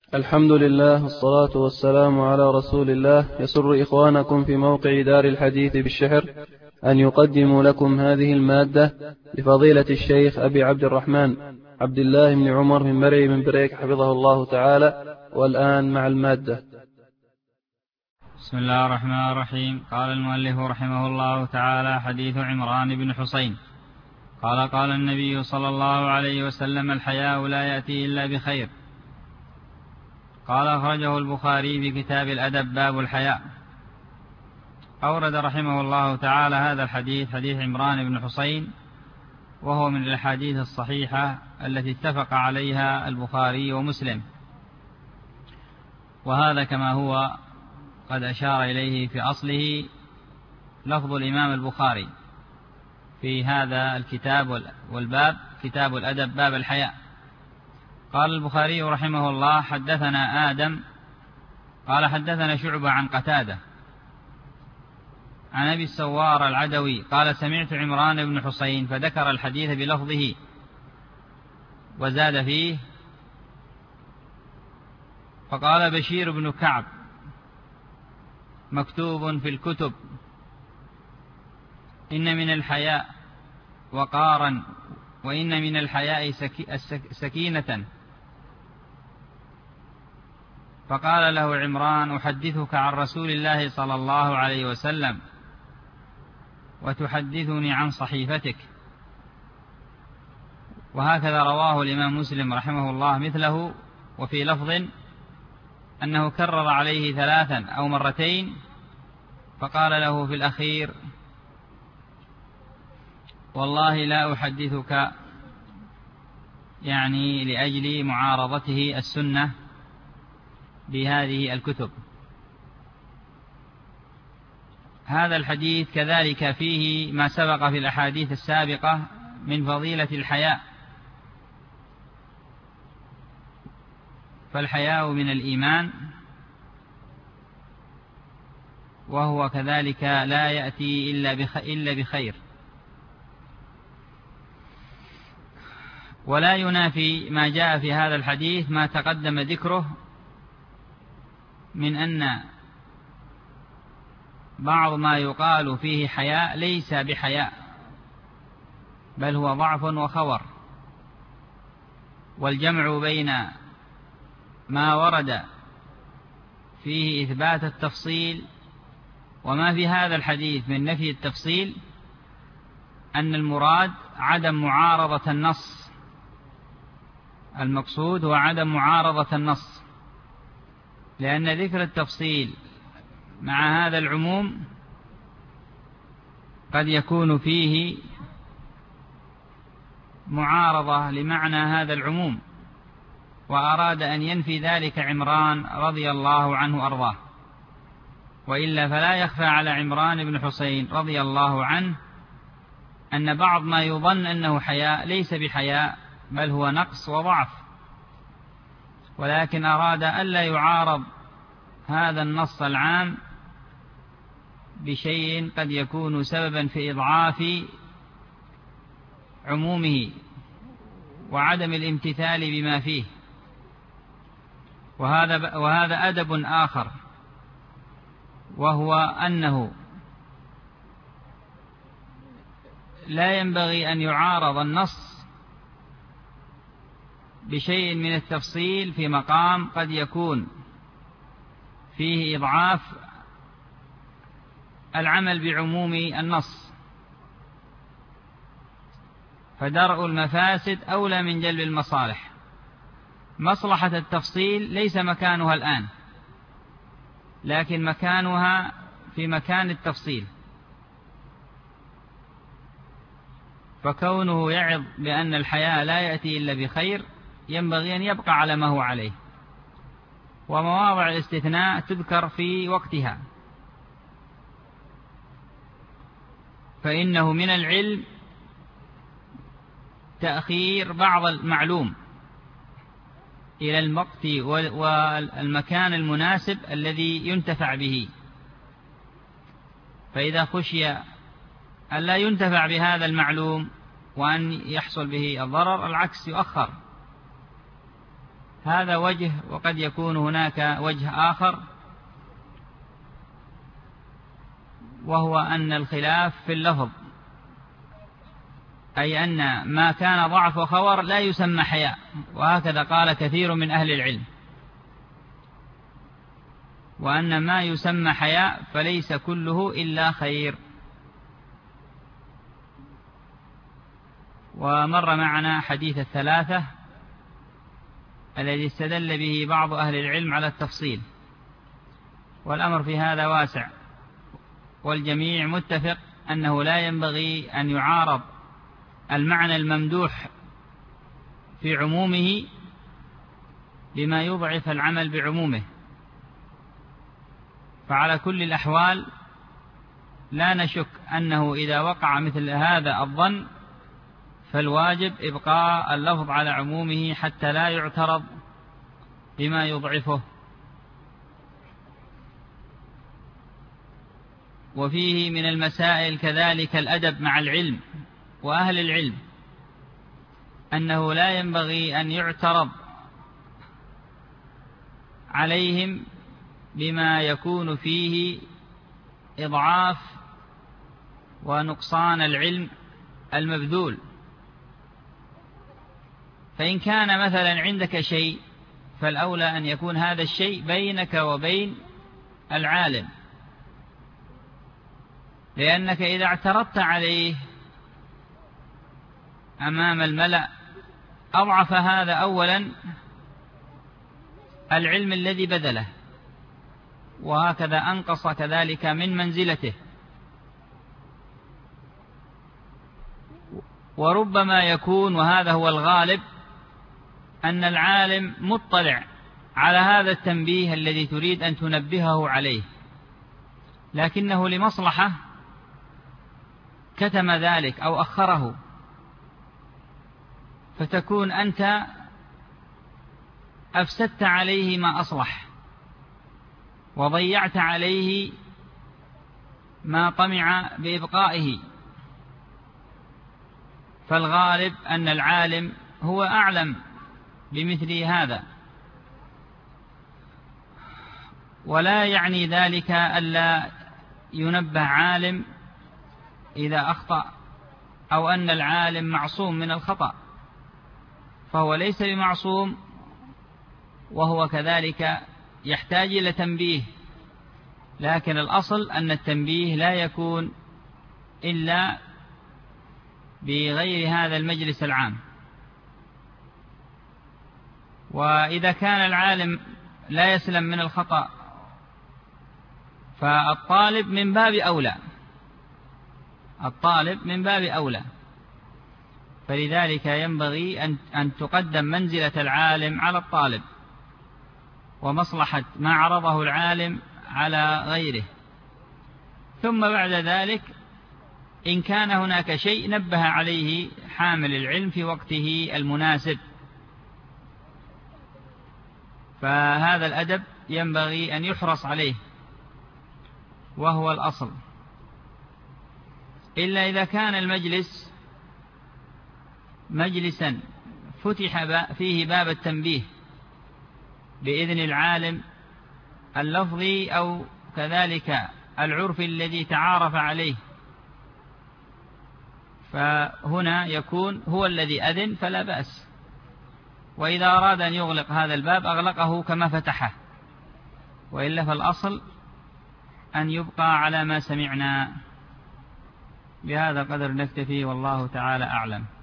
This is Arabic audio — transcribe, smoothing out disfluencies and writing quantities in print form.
الحمد لله والصلاة والسلام على رسول الله. يسر إخوانكم في موقع دار الحديث بالشحر أن يقدموا لكم هذه المادة لفضيلة الشيخ أبي عبد الرحمن عبد الله بن عمر من مرعي من بريك حفظه الله تعالى. والآن مع المادة. بسم الله الرحمن الرحيم. قال المؤلف رحمه الله تعالى: حديث عمران بن حسين قال النبي صلى الله عليه وسلم: الحياء لا يأتي إلا بخير. قال: أخرجه البخاري في كتاب الأدب باب الحياء. أورد رحمه الله تعالى هذا الحديث، حديث عمران بن حسين، وهو من الأحاديث الصحيحة التي اتفق عليها البخاري ومسلم، وهذا كما هو قد أشار إليه في أصله لفظ الإمام البخاري في هذا الكتاب والباب، كتاب الأدب باب الحياء. قال البخاري رحمه الله: حدثنا آدم قال حدثنا شعبة عن قتادة عن أبي السوار العدوي قال: سمعت عمران بن حسين، فذكر الحديث بلفظه وزاد فيه فقال: بشير بن كعب مكتوب في الكتب، إن من الحياء وقارا، وإن من الحياء سكينة. فقال له عمران: أحدثك عن رسول الله صلى الله عليه وسلم وتحدثني عن صحيفتك. وهكذا رواه الإمام مسلم رحمه الله مثله، وفي لفظ أنه كرر عليه 3 أو مرتين، فقال له في الأخير: والله لا أحدثك، يعني لأجل معارضته السنة بهذه الكتب. هذا الحديث كذلك فيه ما سبق في الأحاديث السابقة من فضيلة الحياء، فالحياء من الإيمان، وهو كذلك لا يأتي إلا بخير، ولا ينافي ما جاء في هذا الحديث ما تقدم ذكره من أن بعض ما يقال فيه حياء ليس بحياء، بل هو ضعف وخور. والجمع بين ما ورد فيه إثبات التفصيل وما في هذا الحديث من نفي التفصيل، أن المراد عدم معارضة النص، المقصود هو عدم معارضة النص، لأن ذكر التفصيل مع هذا العموم قد يكون فيه معارضة لمعنى هذا العموم، وأراد أن ينفي ذلك عمران رضي الله عنه أرضاه. وإلا فلا يخفى على عمران بن حسين رضي الله عنه أن بعض ما يظن أنه حياء ليس بحياء، بل هو نقص وضعف، ولكن أراد ألا يعارض هذا النص العام بشيء قد يكون سببا في إضعاف عمومه وعدم الامتثال بما فيه. وهذا أدب آخر، وهو أنه لا ينبغي أن يعارض النص بشيء من التفصيل في مقام قد يكون فيه إضعاف العمل بعموم النص، فدرء المفاسد أولى من جلب المصالح. مصلحة التفصيل ليس مكانها الآن، لكن مكانها في مكان التفصيل، فكونه يعظ بأن الحياء لا يأتي إلا بخير ينبغي أن يبقى على ما هو عليه، ومواضع الاستثناء تذكر في وقتها، فإنه من العلم تأخير بعض المعلوم إلى الوقت والمكان المناسب الذي ينتفع به. فإذا خشي أن لا ينتفع بهذا المعلوم وأن يحصل به الضرر، العكس يؤخر. هذا وجه، وقد يكون هناك وجه آخر، وهو أن الخلاف في اللفظ، أي أن ما كان ضعف وخور لا يسمى حياء، وهكذا قال كثير من أهل العلم، وأن ما يسمى حياء فليس كله إلا خير. ومر معنا حديث الثلاثة الذي استدل به بعض أهل العلم على التفصيل، والأمر في هذا واسع، والجميع متفق أنه لا ينبغي أن يعارض المعنى الممدوح في عمومه بما يضعف العمل بعمومه. فعلى كل الأحوال لا نشك أنه إذا وقع مثل هذا الظن فالواجب إبقاء اللفظ على عمومه حتى لا يعترض بما يضعفه. وفيه من المسائل كذلك الأدب مع العلم وأهل العلم، أنه لا ينبغي أن يعترض عليهم بما يكون فيه إضعاف ونقصان العلم المبذول. فإن كان مثلا عندك شيء فالأولى أن يكون هذا الشيء بينك وبين العالم، لأنك إذا اعترضت عليه أمام الملأ أضعف هذا أولا العلم الذي بذله، وهكذا أنقص كذلك من منزلته. وربما يكون، وهذا هو الغالب، أن العالم مطلع على هذا التنبيه الذي تريد أن تنبهه عليه، لكنه لمصلحة كتم ذلك أو أخره، فتكون أنت أفسدت عليه ما أصلح، وضيعت عليه ما طمع بإبقائه. فالغالب أن العالم هو أعلم بمثل هذا، ولا يعني ذلك ألا ينبه عالم إذا أخطأ، أو أن العالم معصوم من الخطأ، فهو ليس بمعصوم، وهو كذلك يحتاج إلى تنبيه، لكن الأصل أن التنبيه لا يكون إلا بغير هذا المجلس العام. وإذا كان العالم لا يسلم من الخطأ فالطالب من باب أولى، الطالب من باب أولى. فلذلك ينبغي أن تقدم منزلة العالم على الطالب، ومصلحة ما عرضه العالم على غيره. ثم بعد ذلك إن كان هناك شيء نبه عليه حامل العلم في وقته المناسب، فهذا الأدب ينبغي أن يحرص عليه، وهو الأصل. إلا إذا كان المجلس مجلسا فتح فيه باب التنبيه بإذن العالم اللفظي أو كذلك العرف الذي تعارف عليه، فهنا يكون هو الذي أذن فلا بأس. وإذا أراد أن يغلق هذا الباب أغلقه كما فتحه، وإلا فالأصل أن يبقى على ما سمعنا. بهذا القدر نكتفي، والله تعالى أعلم.